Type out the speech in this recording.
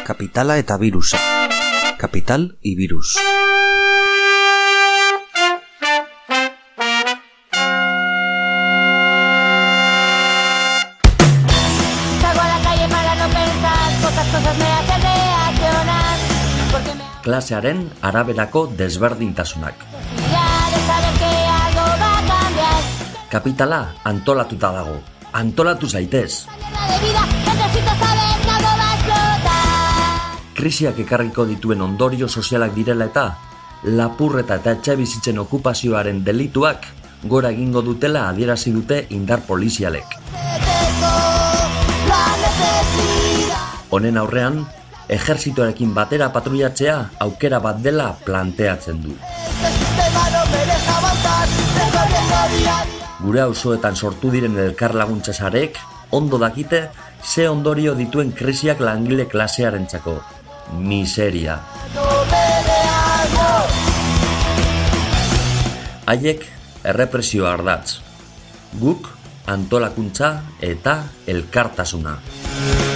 Kapitala eta birusa. Kapital y virus. Klasearen araberako desberdintasunak. Kapitala antolatuta dago. Antolatu zaitez. Krisiak ekarriko dituen ondorio sozialak direla eta lapurreta eta etxebizitzen okupazioaren delituak gora egingo dutela adierazi dute indar polizialek. Honen aurrean, ejertzitoarekin batera patrullatzea aukera bat dela planteatzen du. Gure auzoetan sortu diren elkarlaguntza sarek ondo dakite ze ondorio dituen krisiak langile klasearentzako. Miseria. Haiek errepresio ardatz. Guk antolakuntza eta elkartasuna.